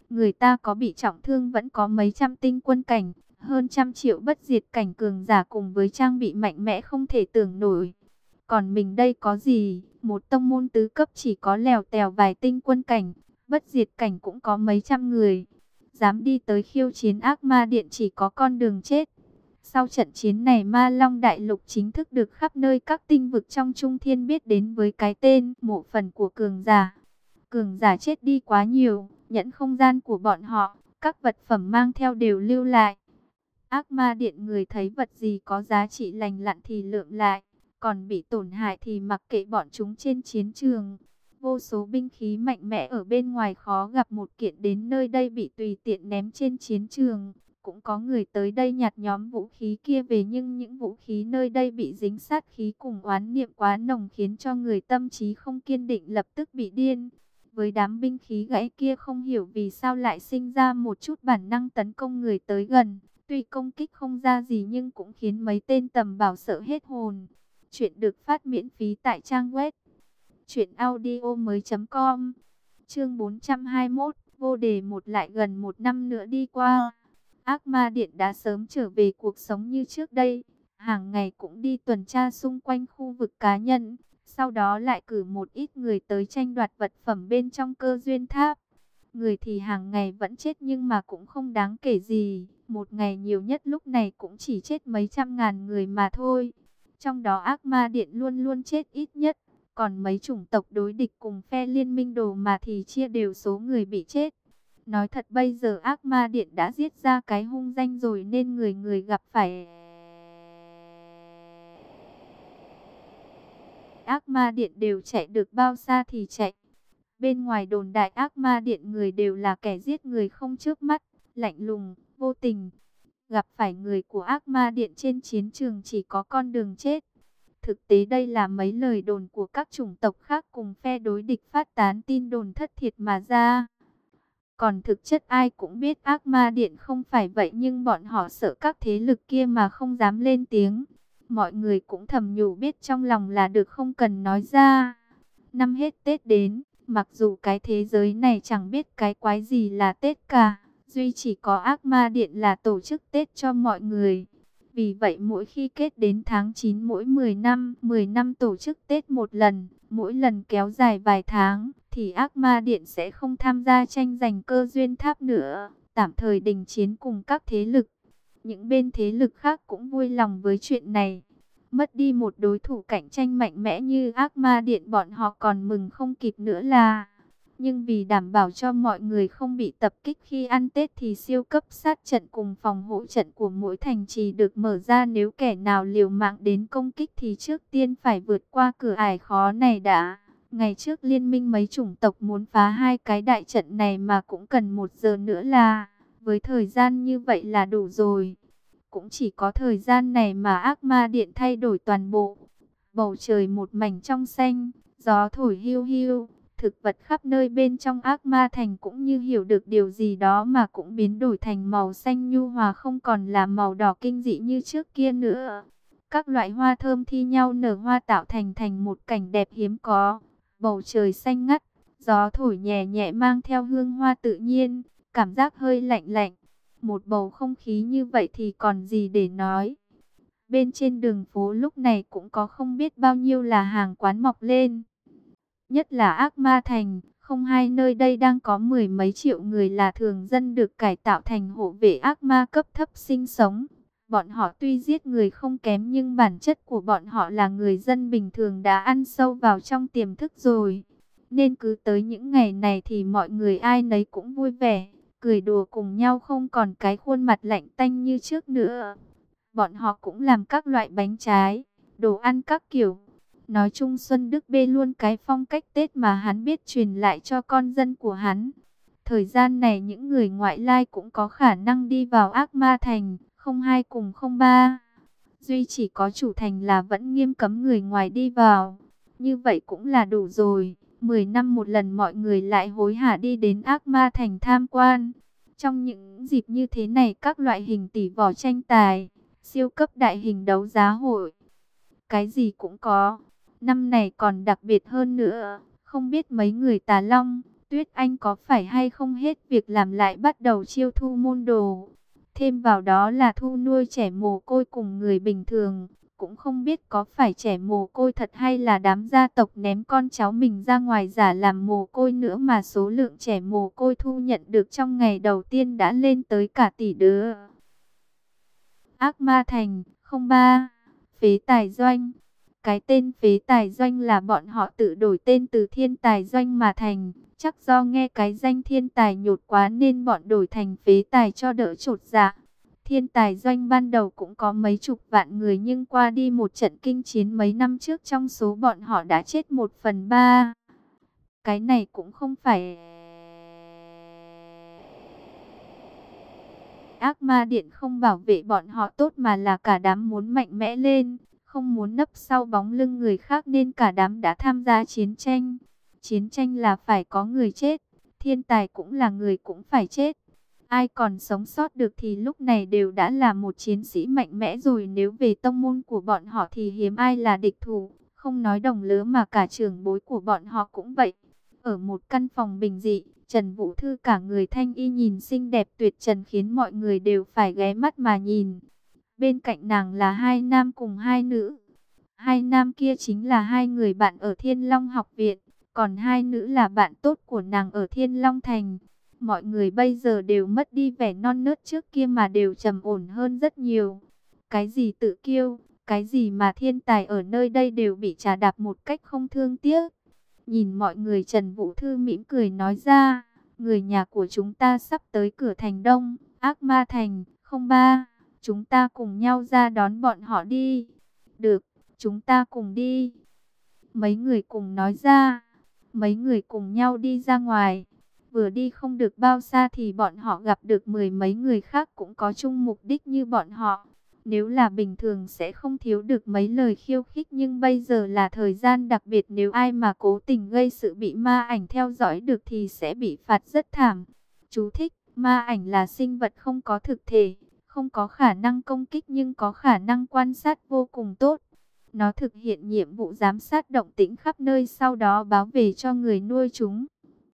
Speaker 1: Người ta có bị trọng thương vẫn có mấy trăm tinh quân cảnh, hơn trăm triệu bất diệt cảnh cường giả cùng với trang bị mạnh mẽ không thể tưởng nổi. Còn mình đây có gì, một tông môn tứ cấp chỉ có lèo tèo vài tinh quân cảnh, bất diệt cảnh cũng có mấy trăm người. Dám đi tới khiêu chiến ác ma điện chỉ có con đường chết. Sau trận chiến này Ma Long Đại Lục chính thức được khắp nơi các tinh vực trong Trung Thiên biết đến với cái tên mộ phần của cường giả. Cường giả chết đi quá nhiều, nhẫn không gian của bọn họ, các vật phẩm mang theo đều lưu lại. Ác ma điện người thấy vật gì có giá trị lành lặn thì lượm lại, còn bị tổn hại thì mặc kệ bọn chúng trên chiến trường. Vô số binh khí mạnh mẽ ở bên ngoài khó gặp một kiện đến nơi đây bị tùy tiện ném trên chiến trường. Cũng có người tới đây nhặt nhóm vũ khí kia về, nhưng những vũ khí nơi đây bị dính sát khí cùng oán niệm quá nồng khiến cho người tâm trí không kiên định lập tức bị điên. Với đám binh khí gãy kia không hiểu vì sao lại sinh ra một chút bản năng tấn công người tới gần. Tuy công kích không ra gì nhưng cũng khiến mấy tên tầm bảo sợ hết hồn. Chuyện được phát miễn phí tại trang web truyện audio mới chấm com. Chương bốn trăm hai mươi mốt, vô đề một. Lại gần một năm nữa đi qua, Ác Ma Điện đã sớm trở về cuộc sống như trước đây. Hàng ngày cũng đi tuần tra xung quanh khu vực cá nhân, sau đó lại cử một ít người tới tranh đoạt vật phẩm bên trong cơ duyên tháp. Người thì hàng ngày vẫn chết nhưng mà cũng không đáng kể gì. Một ngày nhiều nhất lúc này cũng chỉ chết mấy trăm ngàn người mà thôi. Trong đó Ác Ma Điện luôn luôn chết ít nhất. Còn mấy chủng tộc đối địch cùng phe liên minh đồ mà thì chia đều số người bị chết. Nói thật bây giờ Ác Ma Điện đã giết ra cái hung danh rồi nên người người gặp phải Ác Ma Điện đều chạy được bao xa thì chạy. Bên ngoài đồn đại Ác Ma Điện người đều là kẻ giết người không chớp mắt, lạnh lùng, vô tình. Gặp phải người của Ác Ma Điện trên chiến trường chỉ có con đường chết. Thực tế đây là mấy lời đồn của các chủng tộc khác cùng phe đối địch phát tán tin đồn thất thiệt mà ra. Còn thực chất ai cũng biết Ác Ma Điện không phải vậy, nhưng bọn họ sợ các thế lực kia mà không dám lên tiếng. Mọi người cũng thầm nhủ biết trong lòng là được, không cần nói ra. Năm hết Tết đến, mặc dù cái thế giới này chẳng biết cái quái gì là Tết cả, duy chỉ có Ác Ma Điện là tổ chức Tết cho mọi người. Vì vậy mỗi khi kết đến tháng chín mỗi mười năm, mười năm tổ chức Tết một lần, mỗi lần kéo dài vài tháng, thì Ác Ma Điện sẽ không tham gia tranh giành cơ duyên tháp nữa, tạm thời đình chiến cùng các thế lực. Những bên thế lực khác cũng vui lòng với chuyện này. Mất đi một đối thủ cạnh tranh mạnh mẽ như Ác Ma Điện bọn họ còn mừng không kịp nữa là. Nhưng vì đảm bảo cho mọi người không bị tập kích khi ăn Tết thì siêu cấp sát trận cùng phòng hộ trận của mỗi thành trì được mở ra. Nếu kẻ nào liều mạng đến công kích thì trước tiên phải vượt qua cửa ải khó này đã. Ngày trước liên minh mấy chủng tộc muốn phá hai cái đại trận này mà cũng cần một giờ nữa là. Với thời gian như vậy là đủ rồi. Cũng chỉ có thời gian này mà Ác Ma Điện thay đổi toàn bộ. Bầu trời một mảnh trong xanh, gió thổi hiu hiu. Thực vật khắp nơi bên trong Ác Ma Thành cũng như hiểu được điều gì đó mà cũng biến đổi thành màu xanh nhu hòa, không còn là màu đỏ kinh dị như trước kia nữa. Các loại hoa thơm thi nhau nở hoa tạo thành thành một cảnh đẹp hiếm có. Bầu trời xanh ngắt, gió thổi nhẹ nhẹ mang theo hương hoa tự nhiên, cảm giác hơi lạnh lạnh. Một bầu không khí như vậy thì còn gì để nói. Bên trên đường phố lúc này cũng có không biết bao nhiêu là hàng quán mọc lên. Nhất là Ác Ma Thành, không hai nơi đây đang có mười mấy triệu người là thường dân được cải tạo thành hộ vệ ác ma cấp thấp sinh sống. Bọn họ tuy giết người không kém nhưng bản chất của bọn họ là người dân bình thường đã ăn sâu vào trong tiềm thức rồi. Nên cứ tới những ngày này thì mọi người ai nấy cũng vui vẻ, cười đùa cùng nhau, không còn cái khuôn mặt lạnh tanh như trước nữa. Bọn họ cũng làm các loại bánh trái, đồ ăn các kiểu. Nói chung Xuân Đức bê luôn cái phong cách Tết mà hắn biết truyền lại cho con dân của hắn. Thời gian này những người ngoại lai cũng có khả năng đi vào Ác Ma Thành, không hai cùng không ba. Duy chỉ có chủ thành là vẫn nghiêm cấm người ngoài đi vào. Như vậy cũng là đủ rồi. Mười năm một lần mọi người lại hối hả đi đến Ác Ma Thành tham quan. Trong những dịp như thế này các loại hình tỷ võ tranh tài, siêu cấp đại hình đấu giá hội, cái gì cũng có. Năm này còn đặc biệt hơn nữa, không biết mấy người Tà Long, Tuyết Anh có phải hay không hết việc làm lại bắt đầu chiêu thu môn đồ. Thêm vào đó là thu nuôi trẻ mồ côi cùng người bình thường. Cũng không biết có phải trẻ mồ côi thật hay là đám gia tộc ném con cháu mình ra ngoài giả làm mồ côi nữa mà số lượng trẻ mồ côi thu nhận được trong ngày đầu tiên đã lên tới cả tỷ đứa. Ác Ma Thành, không ba, Phế Tài Doanh. Cái tên Phế Tài Doanh là bọn họ tự đổi tên từ Thiên Tài Doanh mà thành. Chắc do nghe cái danh Thiên Tài nhột quá nên bọn đổi thành Phế Tài cho đỡ chột dạ. Thiên Tài Doanh ban đầu cũng có mấy chục vạn người nhưng qua đi một trận kinh chiến mấy năm trước trong số bọn họ đã chết một phần ba. Cái này cũng không phải Ác Ma Điện không bảo vệ bọn họ tốt mà là cả đám muốn mạnh mẽ lên, không muốn nấp sau bóng lưng người khác nên cả đám đã tham gia chiến tranh. Chiến tranh là phải có người chết, thiên tài cũng là người cũng phải chết. Ai còn sống sót được thì lúc này đều đã là một chiến sĩ mạnh mẽ rồi. Nếu về tông môn của bọn họ thì hiếm ai là địch thủ, không nói đồng lứa mà cả trưởng bối của bọn họ cũng vậy. Ở một căn phòng bình dị, Trần Vũ Thư cả người thanh y nhìn xinh đẹp tuyệt trần khiến mọi người đều phải ghé mắt mà nhìn. Bên cạnh nàng là hai nam cùng hai nữ. Hai nam kia chính là hai người bạn ở Thiên Long học viện, còn hai nữ là bạn tốt của nàng ở Thiên Long Thành. Mọi người bây giờ đều mất đi vẻ non nớt trước kia mà đều trầm ổn hơn rất nhiều. Cái gì tự kiêu, cái gì mà thiên tài ở nơi đây đều bị trà đạp một cách không thương tiếc. Nhìn mọi người, Trần Vũ Thư mỉm cười nói ra, người nhà của chúng ta sắp tới cửa thành Đông, Ác Ma Thành, không ba, chúng ta cùng nhau ra đón bọn họ đi. Được, chúng ta cùng đi. Mấy người cùng nói ra, mấy người cùng nhau đi ra ngoài. Vừa đi không được bao xa thì bọn họ gặp được mười mấy người khác cũng có chung mục đích như bọn họ. Nếu là bình thường sẽ không thiếu được mấy lời khiêu khích, nhưng bây giờ là thời gian đặc biệt, nếu ai mà cố tình gây sự bị ma ảnh theo dõi được thì sẽ bị phạt rất thảm. Chú thích: ma ảnh là sinh vật không có thực thể, không có khả năng công kích nhưng có khả năng quan sát vô cùng tốt. Nó thực hiện nhiệm vụ giám sát động tĩnh khắp nơi, sau đó báo về cho người nuôi chúng.